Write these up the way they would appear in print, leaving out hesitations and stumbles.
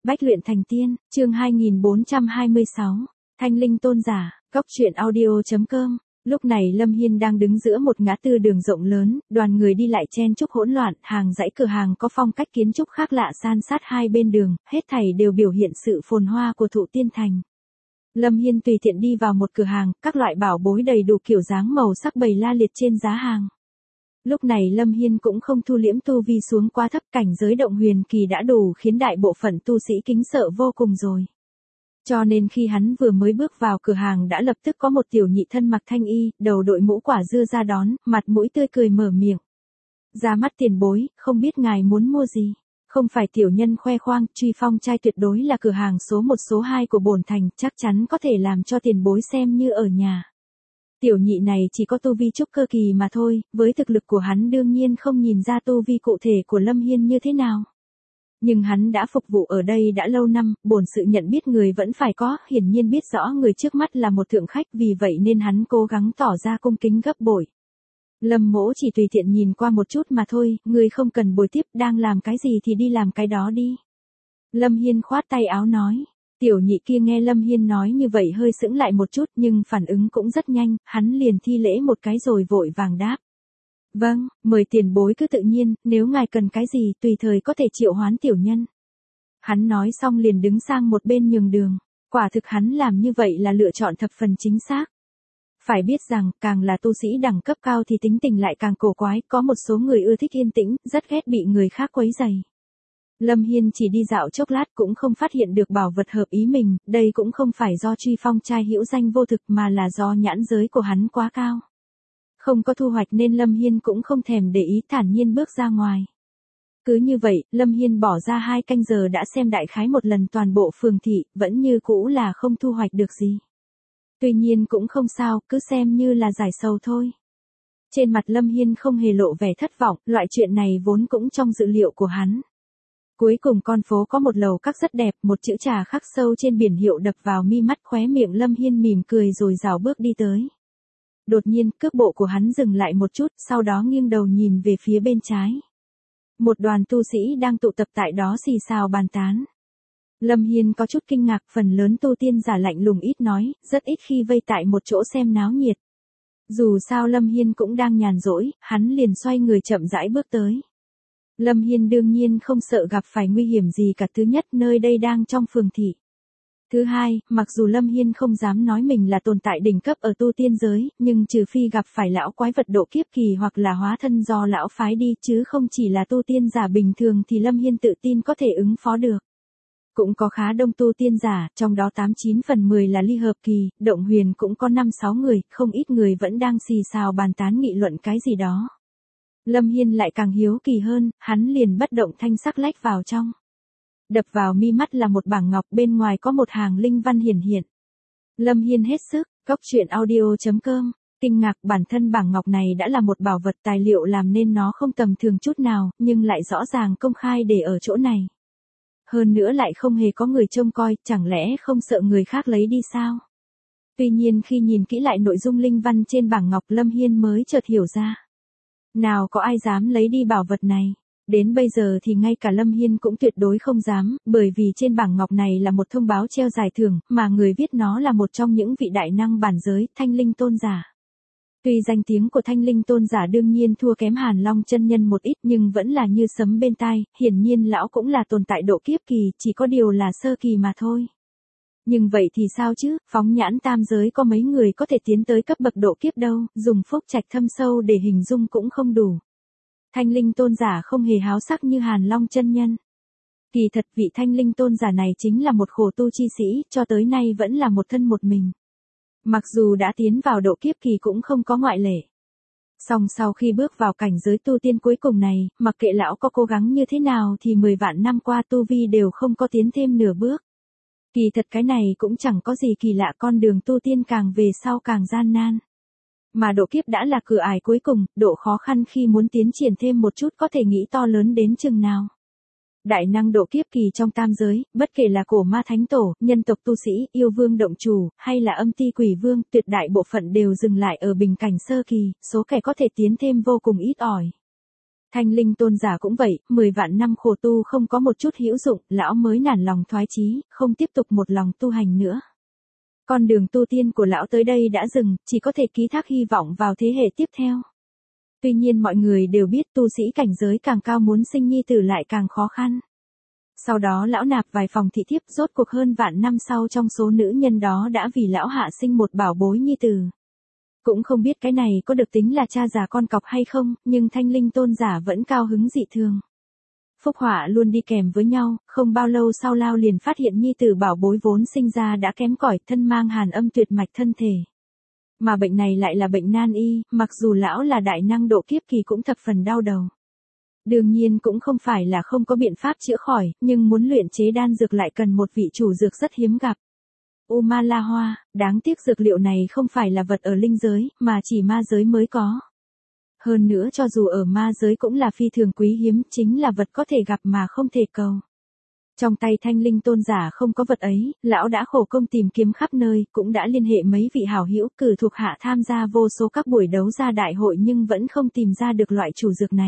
Bách luyện thành tiên, chương 2426, Thanh linh tôn giả, góc truyện audio.com. Lúc này Lâm Hiên đang đứng giữa một ngã tư đường rộng lớn, đoàn người đi lại chen chúc hỗn loạn, hàng dãy cửa hàng có phong cách kiến trúc khác lạ san sát hai bên đường, hết thảy đều biểu hiện sự phồn hoa của Thụ Tiên Thành. Lâm Hiên tùy tiện đi vào một cửa hàng, các loại bảo bối đầy đủ kiểu dáng màu sắc bày la liệt trên giá hàng. Lúc này Lâm Hiên cũng không thu liễm tu vi xuống quá thấp, cảnh giới động huyền kỳ đã đủ khiến đại bộ phận tu sĩ kính sợ vô cùng rồi. Cho nên khi hắn vừa mới bước vào cửa hàng đã lập tức có một tiểu nhị thân mặc thanh y, đầu đội mũ quả dưa ra đón, mặt mũi tươi cười mở miệng. Ra mắt tiền bối, không biết ngài muốn mua gì? Không phải tiểu nhân khoe khoang, Truy Phong trai tuyệt đối là cửa hàng số 1 số 2 của bổn thành, chắc chắn có thể làm cho tiền bối xem như ở nhà. Tiểu nhị này chỉ có tu vi trúc cơ kỳ mà thôi, với thực lực của hắn đương nhiên không nhìn ra tu vi cụ thể của Lâm Hiên như thế nào. Nhưng hắn đã phục vụ ở đây đã lâu năm, bổn sự nhận biết người vẫn phải có, hiển nhiên biết rõ người trước mắt là một thượng khách, vì vậy nên hắn cố gắng tỏ ra cung kính gấp bội. Lâm mỗ chỉ tùy tiện nhìn qua một chút mà thôi, người không cần bồi tiếp, đang làm cái gì thì đi làm cái đó đi. Lâm Hiên khoát tay áo nói. Tiểu nhị kia nghe Lâm Hiên nói như vậy hơi sững lại một chút nhưng phản ứng cũng rất nhanh, hắn liền thi lễ một cái rồi vội vàng đáp. Vâng, mời tiền bối cứ tự nhiên, nếu ngài cần cái gì tùy thời có thể triệu hoán tiểu nhân. Hắn nói xong liền đứng sang một bên nhường đường, quả thực hắn làm như vậy là lựa chọn thập phần chính xác. Phải biết rằng, càng là tu sĩ đẳng cấp cao thì tính tình lại càng cổ quái, có một số người ưa thích yên tĩnh, rất ghét bị người khác quấy rầy. Lâm Hiên chỉ đi dạo chốc lát cũng không phát hiện được bảo vật hợp ý mình, đây cũng không phải do Truy Phong trai hữu danh vô thực mà là do nhãn giới của hắn quá cao. Không có thu hoạch nên Lâm Hiên cũng không thèm để ý, thản nhiên bước ra ngoài. Cứ như vậy, Lâm Hiên bỏ ra 2 canh giờ đã xem đại khái một lần toàn bộ phường thị, vẫn như cũ là không thu hoạch được gì. Tuy nhiên cũng không sao, cứ xem như là giải sầu thôi. Trên mặt Lâm Hiên không hề lộ vẻ thất vọng, loại chuyện này vốn cũng trong dự liệu của hắn. Cuối cùng con phố có một lầu các rất đẹp, một chữ trà khắc sâu trên biển hiệu đập vào mi mắt, khóe miệng Lâm Hiên mỉm cười rồi rảo bước đi tới. Đột nhiên, cước bộ của hắn dừng lại một chút, sau đó nghiêng đầu nhìn về phía bên trái. Một đoàn tu sĩ đang tụ tập tại đó xì xào bàn tán. Lâm Hiên có chút kinh ngạc, phần lớn tu tiên giả lạnh lùng ít nói, rất ít khi vây tại một chỗ xem náo nhiệt. Dù sao Lâm Hiên cũng đang nhàn rỗi, hắn liền xoay người chậm rãi bước tới. Lâm Hiên đương nhiên không sợ gặp phải nguy hiểm gì cả, thứ nhất nơi đây đang trong phường thị. Thứ hai, mặc dù Lâm Hiên không dám nói mình là tồn tại đỉnh cấp ở tu tiên giới, nhưng trừ phi gặp phải lão quái vật độ kiếp kỳ hoặc là hóa thân do lão phái đi chứ không chỉ là tu tiên giả bình thường thì Lâm Hiên tự tin có thể ứng phó được. Cũng có khá đông tu tiên giả, trong đó 89 phần 10 là ly hợp kỳ, động huyền cũng có 5-6 người, không ít người vẫn đang xì xào bàn tán nghị luận cái gì đó. Lâm Hiên lại càng hiếu kỳ hơn, hắn liền bất động thanh sắc lách vào trong. Đập vào mi mắt là một bảng ngọc, bên ngoài có một hàng linh văn hiển hiện. Lâm Hiên hết sức, góc truyện audio.com, kinh ngạc bản thân bảng ngọc này đã là một bảo vật tài liệu làm nên nó không tầm thường chút nào, nhưng lại rõ ràng công khai để ở chỗ này. Hơn nữa lại không hề có người trông coi, chẳng lẽ không sợ người khác lấy đi sao? Tuy nhiên khi nhìn kỹ lại nội dung linh văn trên bảng ngọc Lâm Hiên mới chợt hiểu ra. Nào có ai dám lấy đi bảo vật này? Đến bây giờ thì ngay cả Lâm Hiên cũng tuyệt đối không dám, bởi vì trên bảng ngọc này là một thông báo treo giải thưởng, mà người viết nó là một trong những vị đại năng bản giới, Thanh linh tôn giả. Tuy danh tiếng của Thanh linh tôn giả đương nhiên thua kém Hàn Long chân nhân một ít nhưng vẫn là như sấm bên tai, hiển nhiên lão cũng là tồn tại độ kiếp kỳ, chỉ có điều là sơ kỳ mà thôi. Nhưng vậy thì sao chứ, phóng nhãn tam giới có mấy người có thể tiến tới cấp bậc độ kiếp đâu, dùng phúc trạch thâm sâu để hình dung cũng không đủ. Thanh linh tôn giả không hề háo sắc như Hàn Long chân nhân. Kỳ thật vị thanh linh tôn giả này chính là một khổ tu chi sĩ, cho tới nay vẫn là một thân một mình. Mặc dù đã tiến vào độ kiếp kỳ cũng không có ngoại lệ. Song sau khi bước vào cảnh giới tu tiên cuối cùng này, mặc kệ lão có cố gắng như thế nào thì 10 vạn năm qua tu vi đều không có tiến thêm nửa bước. Kỳ thật cái này cũng chẳng có gì kỳ lạ, con đường tu tiên càng về sau càng gian nan. Mà độ kiếp đã là cửa ải cuối cùng, độ khó khăn khi muốn tiến triển thêm một chút có thể nghĩ to lớn đến chừng nào. Đại năng độ kiếp kỳ trong tam giới, bất kể là cổ ma thánh tổ, nhân tộc tu sĩ, yêu vương động chủ, hay là âm ti quỷ vương, tuyệt đại bộ phận đều dừng lại ở bình cảnh sơ kỳ, số kẻ có thể tiến thêm vô cùng ít ỏi. Thanh linh tôn giả cũng vậy, 10 vạn năm khổ tu không có một chút hữu dụng, lão mới nản lòng thoái chí, không tiếp tục một lòng tu hành nữa. Con đường tu tiên của lão tới đây đã dừng, chỉ có thể ký thác hy vọng vào thế hệ tiếp theo. Tuy nhiên mọi người đều biết tu sĩ cảnh giới càng cao muốn sinh nhi tử lại càng khó khăn. Sau đó lão nạp vài phòng thị thiếp, rốt cuộc hơn vạn năm sau trong số nữ nhân đó đã vì lão hạ sinh một bảo bối nhi tử. Cũng không biết cái này có được tính là cha già con cọc hay không, nhưng thanh linh tôn giả vẫn cao hứng dị thường. Phúc họa luôn đi kèm với nhau, không bao lâu sau lão liền phát hiện nhi tử bảo bối vốn sinh ra đã kém cỏi, thân mang hàn âm tuyệt mạch thân thể. Mà bệnh này lại là bệnh nan y, mặc dù lão là đại năng độ kiếp kỳ cũng thập phần đau đầu. Đương nhiên cũng không phải là không có biện pháp chữa khỏi, nhưng muốn luyện chế đan dược lại cần một vị chủ dược rất hiếm gặp. Uma La Hoa, đáng tiếc dược liệu này không phải là vật ở linh giới, mà chỉ ma giới mới có. Hơn nữa cho dù ở ma giới cũng là phi thường quý hiếm, chính là vật có thể gặp mà không thể cầu. Trong tay thanh linh tôn giả không có vật ấy, lão đã khổ công tìm kiếm khắp nơi, cũng đã liên hệ mấy vị hảo hữu, cử thuộc hạ tham gia vô số các buổi đấu ra đại hội nhưng vẫn không tìm ra được loại chủ dược này.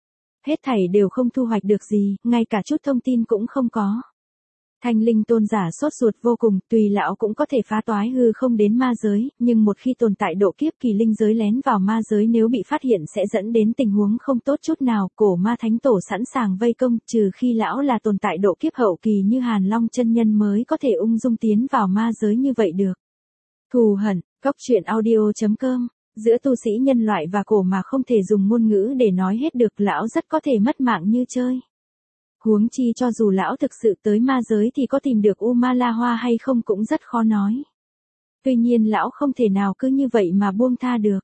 Hết thảy đều không thu hoạch được gì, ngay cả chút thông tin cũng không có. Thanh linh tôn giả sốt ruột vô cùng, tùy lão cũng có thể phá toái hư không đến ma giới, nhưng một khi tồn tại độ kiếp kỳ linh giới lén vào ma giới nếu bị phát hiện sẽ dẫn đến tình huống không tốt chút nào, cổ ma thánh tổ sẵn sàng vây công, trừ khi lão là tồn tại độ kiếp hậu kỳ như Hàn Long chân nhân mới có thể ung dung tiến vào ma giới như vậy được. Thù hận, góc truyện audio.com, giữa tu sĩ nhân loại và cổ mà không thể dùng ngôn ngữ để nói hết được, lão rất có thể mất mạng như chơi. Huống chi cho dù lão thực sự tới ma giới thì có tìm được Uma La Hoa hay không cũng rất khó nói. Tuy nhiên lão không thể nào cứ như vậy mà buông tha được.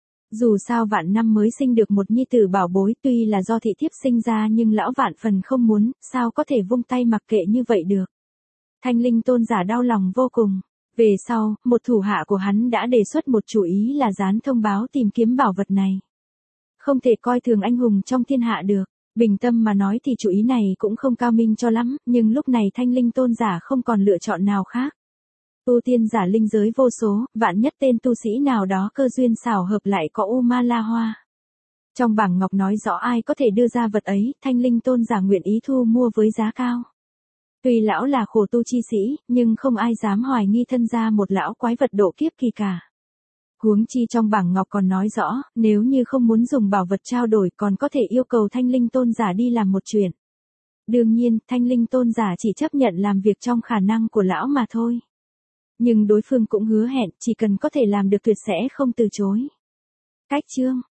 Dù sao vạn năm mới sinh được một nhi tử bảo bối, tuy là do thị thiếp sinh ra nhưng lão vạn phần không muốn, sao có thể vung tay mặc kệ như vậy được. Thanh linh tôn giả đau lòng vô cùng. Về sau, một thủ hạ của hắn đã đề xuất một chủ ý là dán thông báo tìm kiếm bảo vật này. Không thể coi thường anh hùng trong thiên hạ được. Bình tâm mà nói thì chủ ý này cũng không cao minh cho lắm, nhưng lúc này thanh linh tôn giả không còn lựa chọn nào khác. Tu tiên giả linh giới vô số, vạn nhất tên tu sĩ nào đó cơ duyên xảo hợp lại có Uma La Hoa. Trong bảng ngọc nói rõ ai có thể đưa ra vật ấy, thanh linh tôn giả nguyện ý thu mua với giá cao. Tuy lão là khổ tu chi sĩ, nhưng không ai dám hoài nghi thân ra một lão quái vật độ kiếp kỳ cả. Huống chi trong bảng ngọc còn nói rõ, nếu như không muốn dùng bảo vật trao đổi còn có thể yêu cầu thanh linh tôn giả đi làm một chuyện. Đương nhiên, thanh linh tôn giả chỉ chấp nhận làm việc trong khả năng của lão mà thôi. Nhưng đối phương cũng hứa hẹn, chỉ cần có thể làm được tuyệt sẽ không từ chối. Cách chương